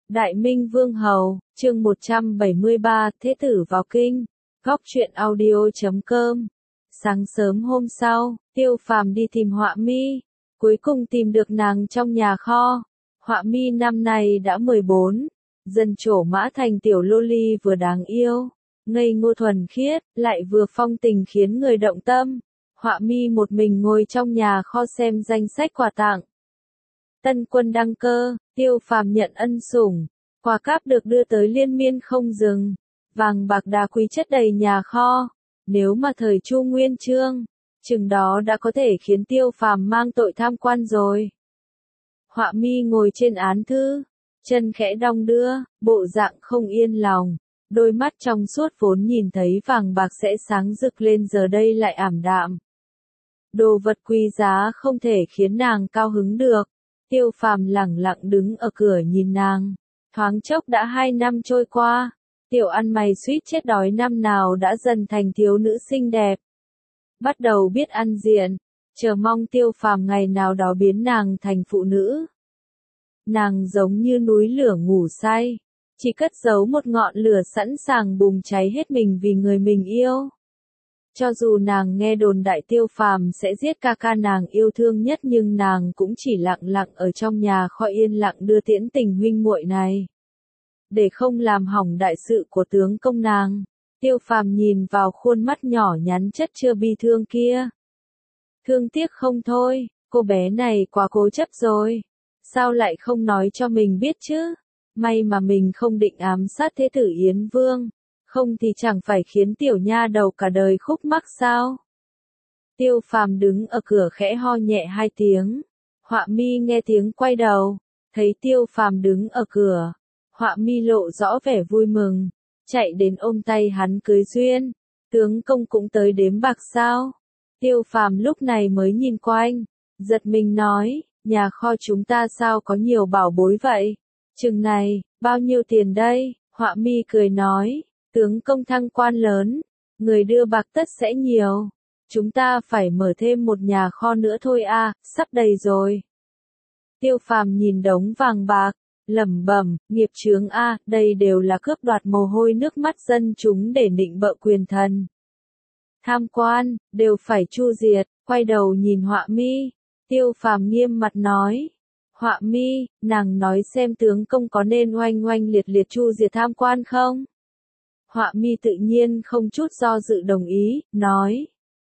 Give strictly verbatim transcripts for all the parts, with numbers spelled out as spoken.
Đại Minh Vương Hầu, chương một trăm bảy mươi ba, Thế tử vào kinh. Góc truyện audio chấm com. Sáng sớm hôm sau, Tiêu Phàm đi tìm Họa Mi, cuối cùng tìm được nàng trong nhà kho. Họa Mi năm nay đã mười bốn, dần trổ mã thành tiểu lô ly vừa đáng yêu, ngây ngô thuần khiết, lại vừa phong tình khiến người động tâm. Họa Mi một mình ngồi trong nhà kho xem danh sách quà tặng. Tân quân đăng cơ, Tiêu Phàm nhận ân sủng, quà cáp được đưa tới liên miên không dừng, vàng bạc đá quý chất đầy nhà kho. Nếu mà thời Chu Nguyên Chương, chừng đó đã có thể khiến Tiêu Phàm mang tội tham quan rồi. Họa Mi ngồi trên án thư, chân khẽ đong đưa, bộ dạng không yên lòng, đôi mắt trong suốt vốn nhìn thấy vàng bạc sẽ sáng rực lên giờ đây lại ảm đạm. Đồ vật quý giá không thể khiến nàng cao hứng được. Tiêu Phàm lẳng lặng đứng ở cửa nhìn nàng, thoáng chốc đã hai năm trôi qua, tiểu ăn mày suýt chết đói năm nào đã dần thành thiếu nữ xinh đẹp. Bắt đầu biết ăn diện, chờ mong Tiêu Phàm ngày nào đó biến nàng thành phụ nữ. Nàng giống như núi lửa ngủ say, chỉ cất giấu một ngọn lửa sẵn sàng bùng cháy hết mình vì người mình yêu. Cho dù nàng nghe đồn đại Tiêu Phàm sẽ giết ca ca nàng yêu thương nhất, nhưng nàng cũng chỉ lặng lặng ở trong nhà kho yên lặng đưa tiễn tình huynh muội này. Để không làm hỏng đại sự của tướng công nàng, Tiêu Phàm nhìn vào khuôn mắt nhỏ nhắn chất chứa bi thương kia. Thương tiếc không thôi, cô bé này quá cố chấp rồi. Sao lại không nói cho mình biết chứ? May mà mình không định ám sát thế tử Yến Vương. Không thì chẳng phải khiến tiểu nha đầu cả đời khúc mắc sao? Tiêu Phàm đứng ở cửa khẽ ho nhẹ hai tiếng. Họa Mi nghe tiếng quay đầu, thấy Tiêu Phàm đứng ở cửa. Họa Mi lộ rõ vẻ vui mừng, chạy đến ôm tay hắn cưới duyên. Tướng công cũng tới đếm bạc sao? Tiêu Phàm lúc này mới nhìn quanh, giật mình nói, nhà kho chúng ta sao có nhiều bảo bối vậy? Chừng này, bao nhiêu tiền đây? Họa Mi cười nói. Tướng công thăng quan lớn, người đưa bạc tất sẽ nhiều. Chúng ta phải mở thêm một nhà kho nữa thôi à, sắp đầy rồi. Tiêu Phàm nhìn đống vàng bạc, lẩm bẩm, nghiệp chướng a, đây đều là cướp đoạt mồ hôi nước mắt dân chúng để nịnh bợ quyền thần. Tham quan, đều phải chu diệt. Quay đầu nhìn Họa Mi, Tiêu Phàm nghiêm mặt nói. Họa Mi, nàng nói xem tướng công có nên oanh oanh liệt liệt chu diệt tham quan không? Họa Mi tự nhiên không chút do dự đồng ý, nói.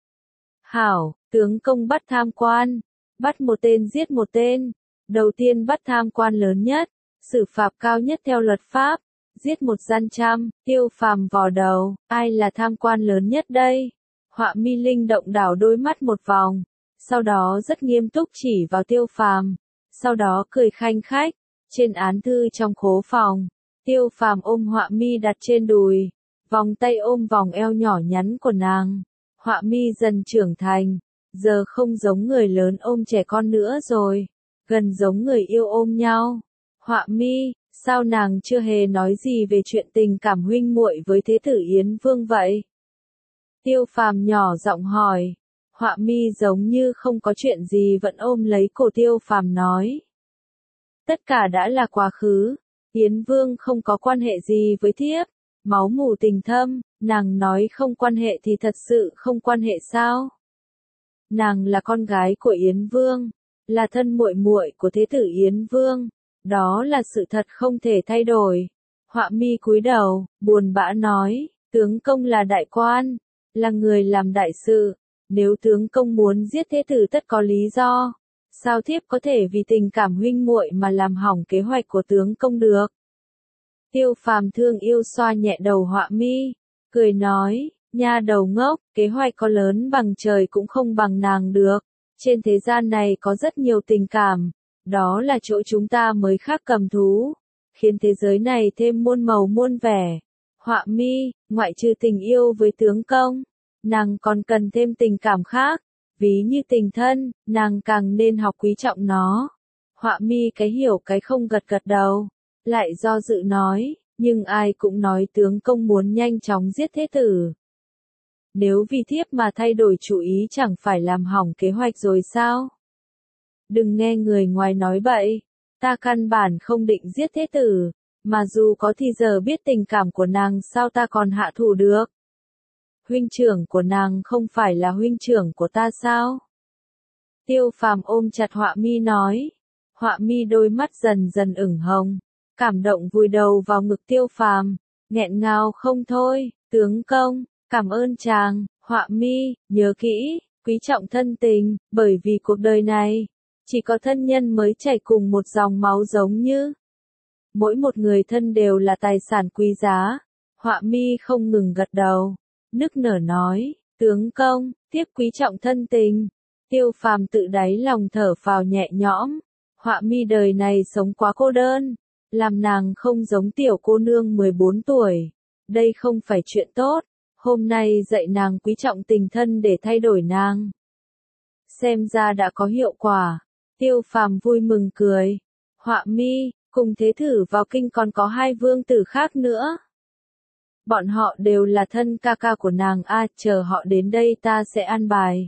Hảo, tướng công bắt tham quan, bắt một tên giết một tên. Đầu tiên bắt tham quan lớn nhất, xử phạt cao nhất theo luật pháp, giết một gian trăm. Tiêu Phàm vò đầu, ai là tham quan lớn nhất đây? Họa Mi linh động đảo đôi mắt một vòng, sau đó rất nghiêm túc chỉ vào Tiêu Phàm, sau đó cười khanh khách. Trên án thư trong khố phòng, Tiêu Phàm ôm Họa Mi đặt trên đùi, vòng tay ôm vòng eo nhỏ nhắn của nàng. Họa Mi dần trưởng thành, giờ không giống người lớn ôm trẻ con nữa rồi, gần giống người yêu ôm nhau. Họa Mi, sao nàng chưa hề nói gì về chuyện tình cảm huynh muội với thế tử Yến Vương vậy? Tiêu Phàm nhỏ giọng hỏi. Họa Mi giống như không có chuyện gì vẫn ôm lấy cổ Tiêu Phàm nói. Tất cả đã là quá khứ, Yến Vương không có quan hệ gì với thiếp. Máu mủ tình thâm, nàng nói không quan hệ thì thật sự không quan hệ sao? Nàng là con gái của Yến Vương, là thân muội muội của thế tử Yến Vương, đó là sự thật không thể thay đổi. Họa Mi cúi đầu, buồn bã nói, tướng công là đại quan, là người làm đại sự, nếu tướng công muốn giết thế tử tất có lý do, sao thiếp có thể vì tình cảm huynh muội mà làm hỏng kế hoạch của tướng công được? Tiêu Phàm thương yêu xoa nhẹ đầu Họa Mi, cười nói, nha đầu ngốc, kế hoạch có lớn bằng trời cũng không bằng nàng được. Trên thế gian này có rất nhiều tình cảm, đó là chỗ chúng ta mới khác cầm thú, khiến thế giới này thêm muôn màu muôn vẻ. Họa Mi, ngoại trừ tình yêu với tướng công, nàng còn cần thêm tình cảm khác, ví như tình thân, nàng càng nên học quý trọng nó. Họa Mi cái hiểu cái không gật gật đầu. Lại do dự nói, nhưng ai cũng nói tướng công muốn nhanh chóng giết thế tử. Nếu vì thiếp mà thay đổi chủ ý chẳng phải làm hỏng kế hoạch rồi sao? Đừng nghe người ngoài nói bậy, ta căn bản không định giết thế tử, Mà dù có thì giờ biết tình cảm của nàng sao ta còn hạ thủ được. Huynh trưởng của nàng không phải là huynh trưởng của ta sao? Tiêu Phàm ôm chặt Họa Mi nói. Họa Mi đôi mắt dần dần ửng hồng, cảm động vùi đầu vào ngực Tiêu Phàm, nghẹn ngào không thôi. Tướng công, cảm ơn chàng. Họa Mi, nhớ kỹ, quý trọng thân tình, bởi vì cuộc đời này, chỉ có thân nhân mới chảy cùng một dòng máu giống như. Mỗi một người thân đều là tài sản quý giá. Họa Mi không ngừng gật đầu, nức nở nói, tướng công, tiếp quý trọng thân tình. Tiêu Phàm tự đáy lòng thở phào nhẹ nhõm. Họa Mi đời này sống quá cô đơn, làm nàng không giống tiểu cô nương mười bốn tuổi. Đây không phải chuyện tốt, hôm nay dạy nàng quý trọng tình thân để thay đổi nàng. Xem ra đã có hiệu quả. Tiêu Phàm vui mừng cười. Họa Mi, cùng thế thử vào kinh còn có hai vương tử khác nữa. Bọn họ đều là thân ca ca của nàng a, à, chờ họ đến đây ta sẽ an bài.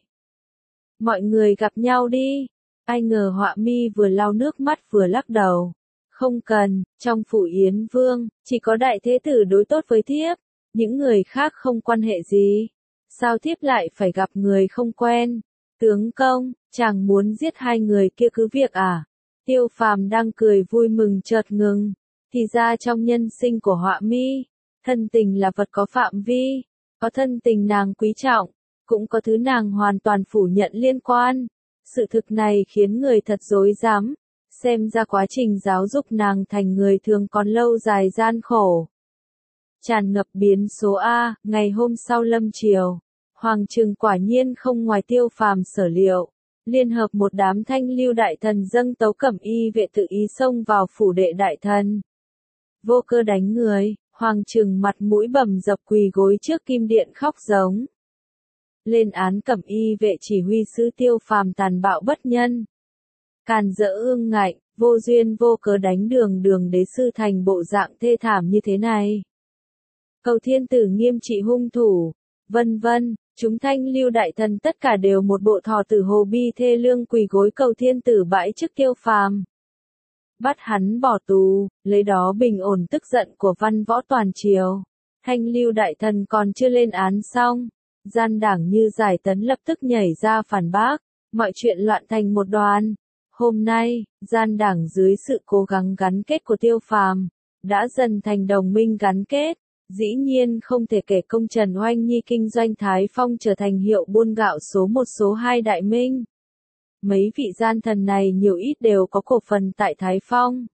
Mọi người gặp nhau đi. Ai ngờ Họa Mi vừa lau nước mắt vừa lắc đầu. Không cần, trong phủ Yến Vương, chỉ có đại thế tử đối tốt với thiếp, những người khác không quan hệ gì. Sao thiếp lại phải gặp người không quen? Tướng công, chàng muốn giết hai người kia cứ việc à? Tiêu Phàm đang cười vui mừng chợt ngừng. Thì ra trong nhân sinh của Họa Mi, thân tình là vật có phạm vi, có thân tình nàng quý trọng, cũng có thứ nàng hoàn toàn phủ nhận liên quan. Sự thực này khiến người thật rối rắm, xem ra quá trình giáo dục nàng thành người thường còn lâu dài gian khổ. Tràn ngập biến số A, ngày hôm sau lâm triều, Hoàng Trừng quả nhiên không ngoài Tiêu Phàm sở liệu, liên hợp một đám thanh lưu đại thần dâng tấu cẩm y vệ tự ý xông vào phủ đệ đại thần. Vô Cơ đánh người, Hoàng Trừng mặt mũi bầm dập quỳ gối trước kim điện khóc giống. Lên án cẩm y vệ chỉ huy sứ Tiêu Phàm tàn bạo bất nhân. Càn Dỡ ương ngạnh, vô duyên vô cớ đánh đường đường đế sư thành bộ dạng thê thảm như thế này. Cầu thiên tử nghiêm trị hung thủ, vân vân, chúng thanh lưu đại thần tất cả đều một bộ thò tử hồ bi thê lương quỳ gối cầu thiên tử bãi chức Tiêu Phàm. Bắt hắn bỏ tù, lấy đó bình ổn tức giận của văn võ toàn triều. Thanh lưu đại thần còn chưa lên án xong, gian đảng như Giải Tấn lập tức nhảy ra phản bác, mọi chuyện loạn thành một đoàn. Hôm nay, gian đảng dưới sự cố gắng gắn kết của Tiêu Phàm, đã dần thành đồng minh gắn kết. Dĩ nhiên không thể kể công Trần Oanh Nhi kinh doanh Thái Phong trở thành hiệu buôn gạo số một số hai đại minh. Mấy vị gian thần này nhiều ít đều có cổ phần tại Thái Phong.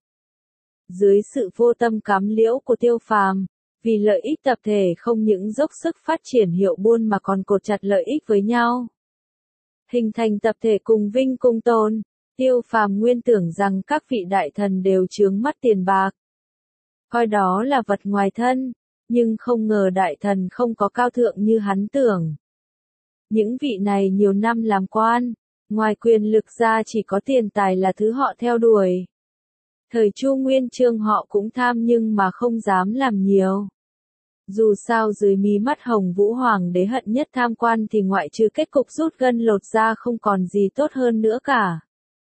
Dưới sự vô tâm cám liễu của Tiêu Phàm, vì lợi ích tập thể không những dốc sức phát triển hiệu buôn mà còn cột chặt lợi ích với nhau. Hình thành tập thể cùng vinh cùng tồn, Tiêu Phàm nguyên tưởng rằng các vị đại thần đều chướng mắt tiền bạc, coi đó là vật ngoài thân, nhưng không ngờ đại thần không có cao thượng như hắn tưởng. Những vị này nhiều năm làm quan, ngoài quyền lực ra chỉ có tiền tài là thứ họ theo đuổi. Thời Chu Nguyên Chương họ cũng tham nhưng mà không dám làm nhiều. Dù sao dưới mí mắt Hồng Vũ Hoàng đế hận nhất tham quan thì ngoại trừ kết cục rút gân lột da không còn gì tốt hơn nữa cả.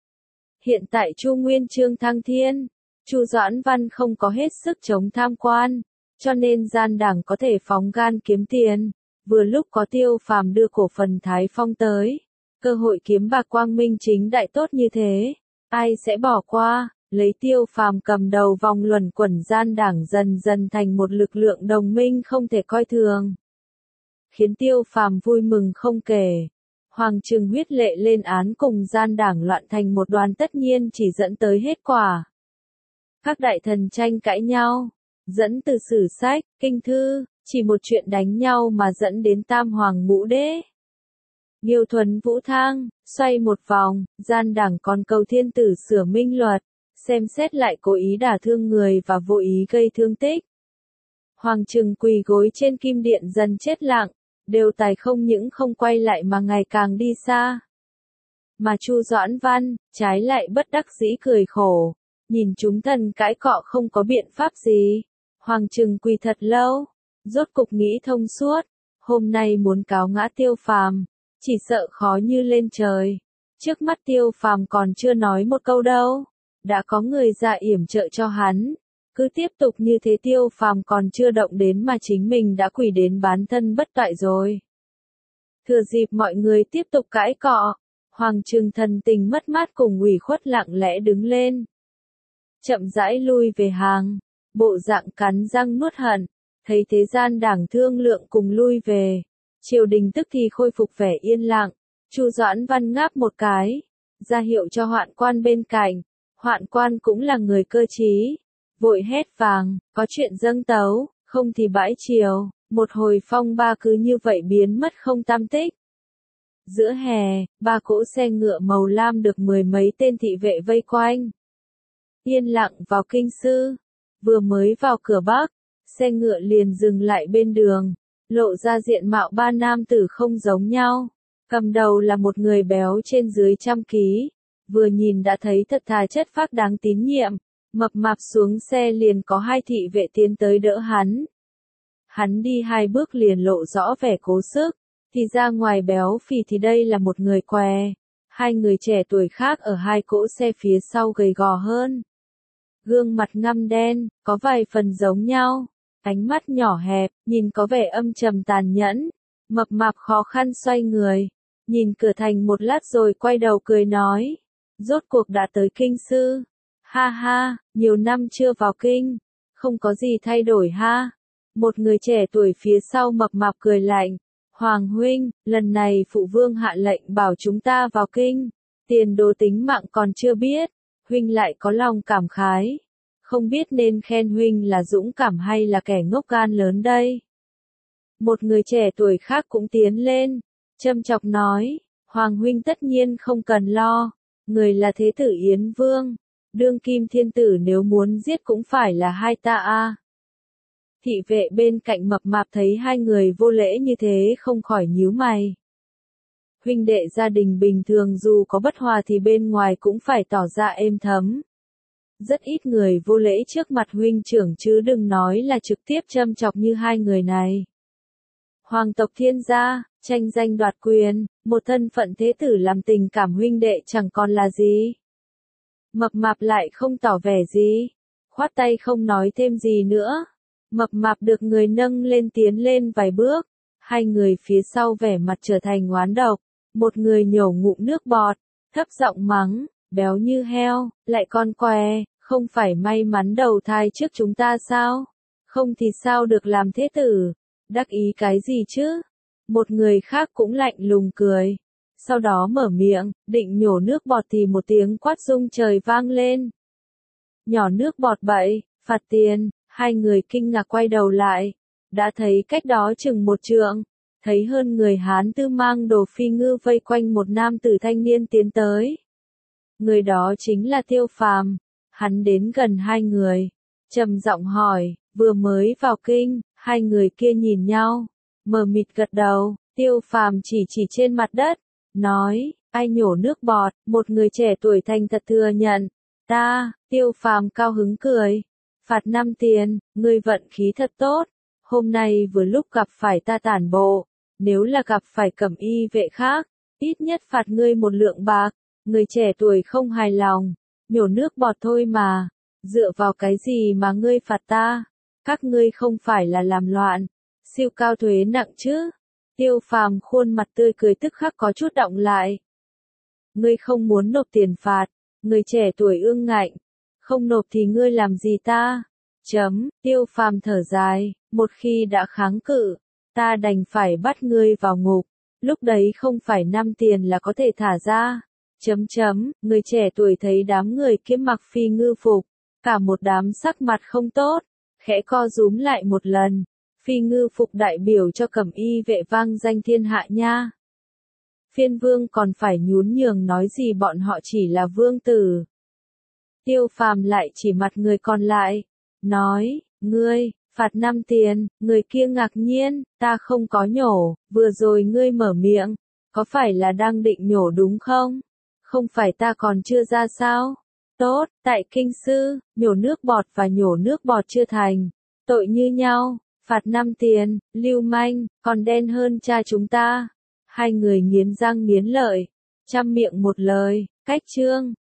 Hiện tại Chu Nguyên Chương thăng thiên, Chu Doãn Văn không có hết sức chống tham quan, cho nên gian đảng có thể phóng gan kiếm tiền. Vừa lúc có Tiêu Phàm đưa cổ phần Thái Phong tới, cơ hội kiếm bạc quang minh chính đại tốt như thế, ai sẽ bỏ qua? Lấy Tiêu Phàm cầm đầu vòng luẩn quẩn gian đảng dần dần thành một lực lượng đồng minh không thể coi thường. Khiến Tiêu Phàm vui mừng không kể. Hoàng Trừng huyết lệ lên án cùng gian đảng loạn thành một đoàn tất nhiên chỉ dẫn tới hết quả. Các đại thần tranh cãi nhau, dẫn từ sử sách, kinh thư, chỉ một chuyện đánh nhau mà dẫn đến tam hoàng ngũ đế. Nghiêu Thuấn Vũ Thang, xoay một vòng, gian đảng còn cầu thiên tử sửa minh luật, xem xét lại cố ý đả thương người và vô ý gây thương tích. Hoàng Trừng quỳ gối trên kim điện dần chết lặng, đều tài không những không quay lại mà ngày càng đi xa. Mà Chu Doãn Văn, trái lại bất đắc dĩ cười khổ, nhìn chúng thần cãi cọ không có biện pháp gì. Hoàng Trừng quỳ thật lâu, rốt cục nghĩ thông suốt, hôm nay muốn cáo ngã Tiêu Phàm, chỉ sợ khó như lên trời. Trước mắt Tiêu Phàm còn chưa nói một câu đâu, đã có người ra yểm trợ cho hắn, Cứ tiếp tục như thế Tiêu Phàm còn chưa động đến mà chính mình đã quỳ đến bán thân bất toại rồi. Thừa dịp mọi người tiếp tục cãi cọ, Hoàng Trừng thần tình mất mát cùng ủy khuất lặng lẽ đứng lên. Chậm rãi lui về hàng, bộ dạng cắn răng nuốt hận, thấy thế gian đảng thương lượng cùng lui về. Triều đình tức thì khôi phục vẻ yên lặng, Chu Doãn Văn ngáp một cái, ra hiệu cho Hoạn Quan bên cạnh. Hoạn Quan cũng là người cơ trí, vội hét vàng, có chuyện dâng tấu, không thì bãi triều. Một hồi phong ba cứ như vậy biến mất không tăm tích. Giữa hè, ba cỗ xe ngựa màu lam được mười mấy tên thị vệ vây quanh. Yên lặng vào kinh sư, vừa mới vào cửa Bắc, xe ngựa liền dừng lại bên đường, lộ ra diện mạo ba nam tử không giống nhau. Cầm đầu là một người béo trên dưới trăm ký, vừa nhìn đã thấy thật thà chất phác đáng tín nhiệm, mập mạp xuống xe liền có hai thị vệ tiến tới đỡ hắn. Hắn đi hai bước liền lộ rõ vẻ cố sức, thì ra ngoài béo phì thì đây là một người què. Hai người trẻ tuổi khác ở hai cỗ xe phía sau gầy gò hơn. Gương mặt ngăm đen, có vài phần giống nhau, ánh mắt nhỏ hẹp, nhìn có vẻ âm trầm tàn nhẫn. Mập mạp khó khăn xoay người, nhìn cửa thành một lát rồi quay đầu cười nói, rốt cuộc đã tới kinh sư. Ha ha, nhiều năm chưa vào kinh, không có gì thay đổi ha. Một người trẻ tuổi phía sau mập mạp cười lạnh, Hoàng huynh, lần này phụ vương hạ lệnh bảo chúng ta vào kinh, tiền đồ tính mạng còn chưa biết, huynh lại có lòng cảm khái, không biết nên khen huynh là dũng cảm hay là kẻ ngốc gan lớn đây. Một người trẻ tuổi khác cũng tiến lên, châm chọc nói, Hoàng huynh tất nhiên không cần lo, người là thế tử Yến Vương, đương kim thiên tử nếu muốn giết cũng phải là hai ta a. Thị vệ bên cạnh mập mạp thấy hai người vô lễ như thế không khỏi nhíu mày. Huynh đệ gia đình bình thường dù có bất hòa thì bên ngoài cũng phải tỏ ra êm thấm. Rất ít người vô lễ trước mặt huynh trưởng chứ đừng nói là trực tiếp châm chọc như hai người này. Hoàng tộc thiên gia, tranh danh đoạt quyền, một thân phận thế tử làm tình cảm huynh đệ chẳng còn là gì. Mập mạp lại không tỏ vẻ gì, khoát tay không nói thêm gì nữa. Mập mạp được người nâng lên tiến lên vài bước, hai người phía sau vẻ mặt trở thành oán độc, một người nhổ ngụm nước bọt, thấp giọng mắng, béo như heo, lại con què, không phải may mắn đầu thai trước chúng ta sao? Không thì sao được làm thế tử? Đắc ý cái gì chứ? Một người khác cũng lạnh lùng cười, sau đó mở miệng, định nhổ nước bọt thì một tiếng quát rung trời vang lên. Nhỏ nước bọt bậy, phạt tiền. Hai người kinh ngạc quay đầu lại, đã thấy cách đó chừng một trượng, thấy hơn người Hán tư mang đồ phi ngư vây quanh một nam tử thanh niên tiến tới. Người đó chính là Tiêu Phàm. Hắn đến gần hai người, trầm giọng hỏi, vừa mới vào kinh. Hai người kia nhìn nhau, mờ mịt gật đầu. Tiêu Phàm chỉ chỉ trên mặt đất, nói, ai nhổ nước bọt. Một người trẻ tuổi thành thật thừa nhận, ta. Tiêu Phàm cao hứng cười, phạt năm tiền, ngươi vận khí thật tốt, hôm nay vừa lúc gặp phải ta tản bộ, nếu là gặp phải cẩm y vệ khác, ít nhất phạt ngươi một lượng bạc. Người trẻ tuổi không hài lòng, nhổ nước bọt thôi mà, dựa vào cái gì mà ngươi phạt ta, các ngươi không phải là làm loạn, siêu cao thuế nặng chứ. Tiêu Phàm khuôn mặt tươi cười tức khắc có chút động lại. Ngươi không muốn nộp tiền phạt, người trẻ tuổi ương ngạnh. Không nộp thì ngươi làm gì ta? Chấm, Tiêu Phàm thở dài, một khi đã kháng cự, ta đành phải bắt ngươi vào ngục, lúc đấy không phải năm tiền là có thể thả ra. Chấm chấm, người trẻ tuổi thấy đám người kia mặc phi ngư phục, cả một đám sắc mặt không tốt, khẽ co rúm lại một lần. Phi ngư phục đại biểu cho cẩm y vệ vang danh thiên hạ nha. Phiên vương còn phải nhún nhường nói gì bọn họ chỉ là vương tử. Tiêu Phàm lại chỉ mặt người còn lại, nói, ngươi, phạt năm tiền. Người kia ngạc nhiên, ta không có nhổ, vừa rồi ngươi mở miệng, có phải là đang định nhổ đúng không? Không phải ta còn chưa ra sao? Tốt, tại kinh sư, nhổ nước bọt và nhổ nước bọt chưa thành, tội như nhau, phạt năm tiền, lưu manh, còn đen hơn cha chúng ta. Hai người nghiến răng nghiến lợi, trăm miệng một lời, cách chương.